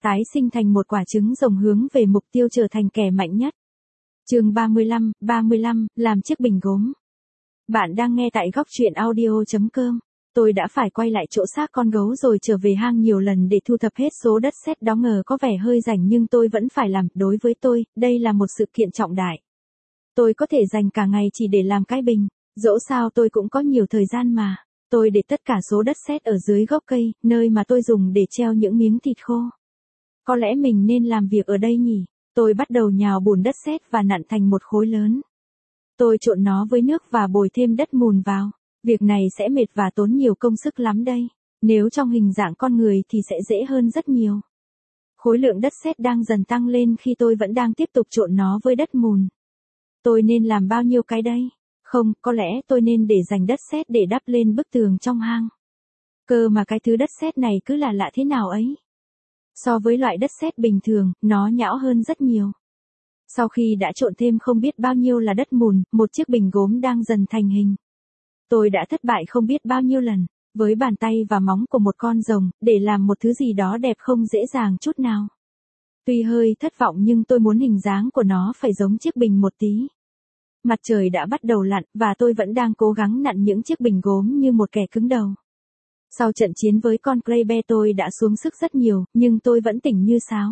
tái sinh thành một quả trứng rồng hướng về mục tiêu trở thành kẻ mạnh nhất. Chương 35, làm chiếc bình gốm. Bạn đang nghe tại góc truyện audio.com. Tôi đã phải quay lại chỗ xác con gấu rồi trở về hang nhiều lần để thu thập hết số đất sét đó, ngờ có vẻ hơi rảnh nhưng tôi vẫn phải làm, đối với tôi, đây là một sự kiện trọng đại. Tôi có thể dành cả ngày chỉ để làm cái bình, dẫu sao tôi cũng có nhiều thời gian mà. Tôi để tất cả số đất sét ở dưới gốc cây, nơi mà tôi dùng để treo những miếng thịt khô. Có lẽ mình nên làm việc ở đây nhỉ? Tôi bắt đầu nhào bùn đất sét và nặn thành một khối lớn. Tôi trộn nó với nước và bồi thêm đất mùn vào. Việc này sẽ mệt và tốn nhiều công sức lắm đây. Nếu trong hình dạng con người thì sẽ dễ hơn rất nhiều. Khối lượng đất sét đang dần tăng lên khi tôi vẫn đang tiếp tục trộn nó với đất mùn. Tôi nên làm bao nhiêu cái đây? Không, có lẽ tôi nên để dành đất sét để đắp lên bức tường trong hang. Cơ mà cái thứ đất sét này cứ là lạ thế nào ấy. So với loại đất sét bình thường, nó nhão hơn rất nhiều. Sau khi đã trộn thêm không biết bao nhiêu là đất mùn, một chiếc bình gốm đang dần thành hình. Tôi đã thất bại không biết bao nhiêu lần, với bàn tay và móng của một con rồng, để làm một thứ gì đó đẹp không dễ dàng chút nào. Tuy hơi thất vọng nhưng tôi muốn hình dáng của nó phải giống chiếc bình một tí. Mặt trời đã bắt đầu lặn và tôi vẫn đang cố gắng nặn những chiếc bình gốm như một kẻ cứng đầu. Sau trận chiến với con Grey Bear tôi đã xuống sức rất nhiều, nhưng tôi vẫn tỉnh như sáo.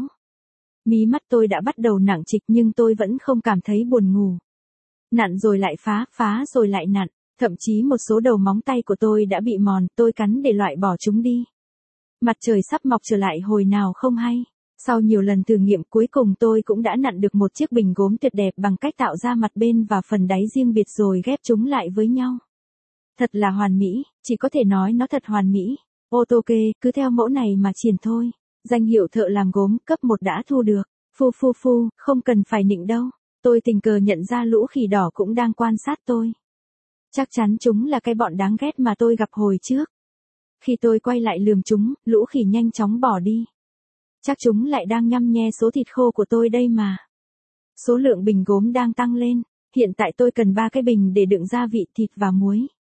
Mí mắt tôi đã bắt đầu nặng trịch nhưng tôi vẫn không cảm thấy buồn ngủ. Nặn rồi lại phá rồi lại nặn, thậm chí một số đầu móng tay của tôi đã bị mòn, tôi cắn để loại bỏ chúng đi. Mặt trời sắp mọc trở lại hồi nào không hay. Sau nhiều lần thử nghiệm cuối cùng tôi cũng đã nặn được một chiếc bình gốm tuyệt đẹp bằng cách tạo ra mặt bên và phần đáy riêng biệt rồi ghép chúng lại với nhau. Thật là hoàn mỹ, chỉ có thể nói nó thật hoàn mỹ. Otoke, cứ theo mẫu này mà triển thôi. Danh hiệu thợ làm gốm cấp 1 đã thu được. Phu, không cần phải nịnh đâu. Tôi tình cờ nhận ra lũ khỉ đỏ cũng đang quan sát tôi. Chắc chắn chúng là cái bọn đáng ghét mà tôi gặp hồi trước. Khi tôi quay lại lườm chúng, lũ khỉ nhanh chóng bỏ đi. Chắc chúng lại đang nhăm nhe số thịt khô của tôi đây mà. Số lượng bình gốm đang tăng lên. Hiện tại tôi cần 3 cái bình để đựng gia vị, thịt và muối.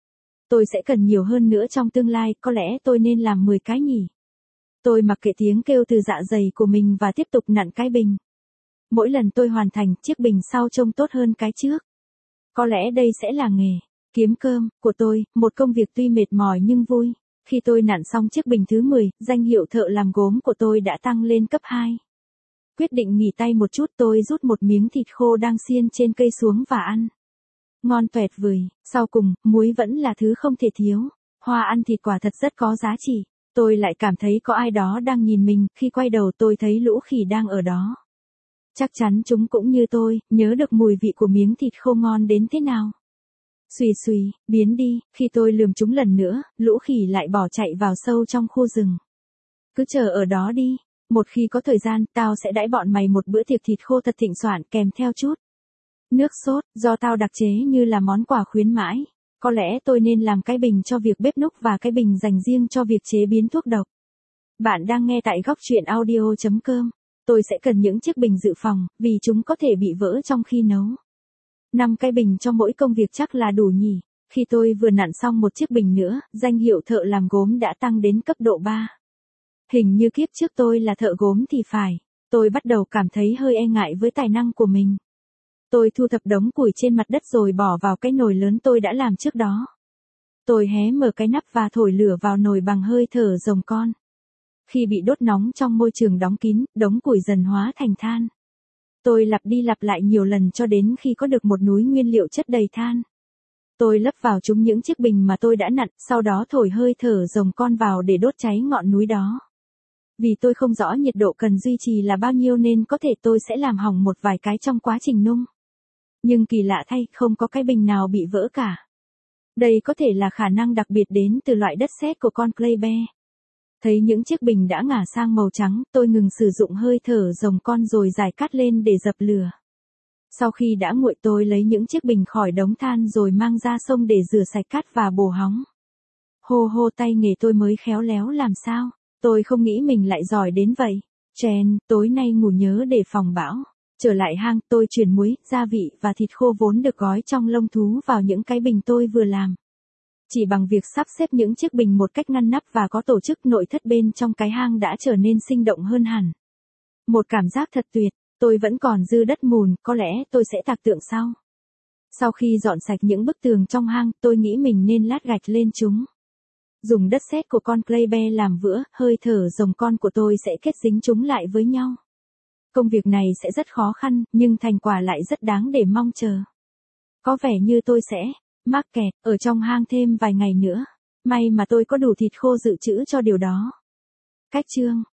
Tôi sẽ cần nhiều hơn nữa trong tương lai, có lẽ tôi nên làm 10 cái nhỉ. Tôi mặc kệ tiếng kêu từ dạ dày của mình và tiếp tục nặn cái bình. Mỗi lần tôi hoàn thành, chiếc bình sau trông tốt hơn cái trước. Có lẽ đây sẽ là nghề kiếm cơm của tôi, một công việc tuy mệt mỏi nhưng vui. Khi tôi nặn xong chiếc bình thứ 10, danh hiệu thợ làm gốm của tôi đã tăng lên cấp 2. Quyết định nghỉ tay một chút, tôi rút một miếng thịt khô đang xiên trên cây xuống và ăn. Ngon toẹt vời, sau cùng, muối vẫn là thứ không thể thiếu. Hoa ăn thịt quả thật rất có giá trị. Tôi lại cảm thấy có ai đó đang nhìn mình, khi quay đầu tôi thấy lũ khỉ đang ở đó. Chắc chắn chúng cũng như tôi, nhớ được mùi vị của miếng thịt khô ngon đến thế nào. Xùy, biến đi, khi tôi lườm chúng lần nữa, lũ khỉ lại bỏ chạy vào sâu trong khu rừng. Cứ chờ ở đó đi, một khi có thời gian, tao sẽ đãi bọn mày một bữa tiệc thịt khô thật thịnh soạn kèm theo chút nước sốt, do tao đặc chế như là món quà khuyến mãi. Có lẽ tôi nên làm cái bình cho việc bếp núc và cái bình dành riêng cho việc chế biến thuốc độc. Bạn đang nghe tại góc truyện audio.com. Tôi sẽ cần những chiếc bình dự phòng, vì chúng có thể bị vỡ trong khi nấu. 5 cái bình cho mỗi công việc chắc là đủ nhỉ. Khi tôi vừa nặn xong một chiếc bình nữa, danh hiệu thợ làm gốm đã tăng đến cấp độ 3. Hình như kiếp trước tôi là thợ gốm thì phải. Tôi bắt đầu cảm thấy hơi e ngại với tài năng của mình. Tôi thu thập đống củi trên mặt đất rồi bỏ vào cái nồi lớn tôi đã làm trước đó. Tôi hé mở cái nắp và thổi lửa vào nồi bằng hơi thở rồng con. Khi bị đốt nóng trong môi trường đóng kín, đống củi dần hóa thành than. Tôi lặp đi lặp lại nhiều lần cho đến khi có được một núi nguyên liệu chất đầy than. Tôi lấp vào chúng những chiếc bình mà tôi đã nặn, sau đó thổi hơi thở rồng con vào để đốt cháy ngọn núi đó. Vì tôi không rõ nhiệt độ cần duy trì là bao nhiêu nên có thể tôi sẽ làm hỏng một vài cái trong quá trình nung. Nhưng kỳ lạ thay, không có cái bình nào bị vỡ cả. Đây có thể là khả năng đặc biệt đến từ loại đất sét của con Grey Bear. Thấy những chiếc bình đã ngả sang màu trắng, tôi ngừng sử dụng hơi thở rồng con rồi rải cát lên để dập lửa. Sau khi đã nguội tôi lấy những chiếc bình khỏi đống than rồi mang ra sông để rửa sạch cát và bổ hóng. Hô tay nghề tôi mới khéo léo làm sao, tôi không nghĩ mình lại giỏi đến vậy. Tối nay ngủ nhớ để phòng bão. Trở lại hang, tôi chuyển muối, gia vị và thịt khô vốn được gói trong lông thú vào những cái bình tôi vừa làm. Chỉ bằng việc sắp xếp những chiếc bình một cách ngăn nắp và có tổ chức, nội thất bên trong cái hang đã trở nên sinh động hơn hẳn. Một cảm giác thật tuyệt, tôi vẫn còn dư đất mùn, có lẽ tôi sẽ tạc tượng sau. Sau khi dọn sạch những bức tường trong hang, tôi nghĩ mình nên lát gạch lên chúng. Dùng đất sét của con clay bear làm vữa, hơi thở rồng con của tôi sẽ kết dính chúng lại với nhau. Công việc này sẽ rất khó khăn, nhưng thành quả lại rất đáng để mong chờ. Có vẻ như tôi sẽ mắc kẹt ở trong hang thêm vài ngày nữa. May mà tôi có đủ thịt khô dự trữ cho điều đó. Cách chương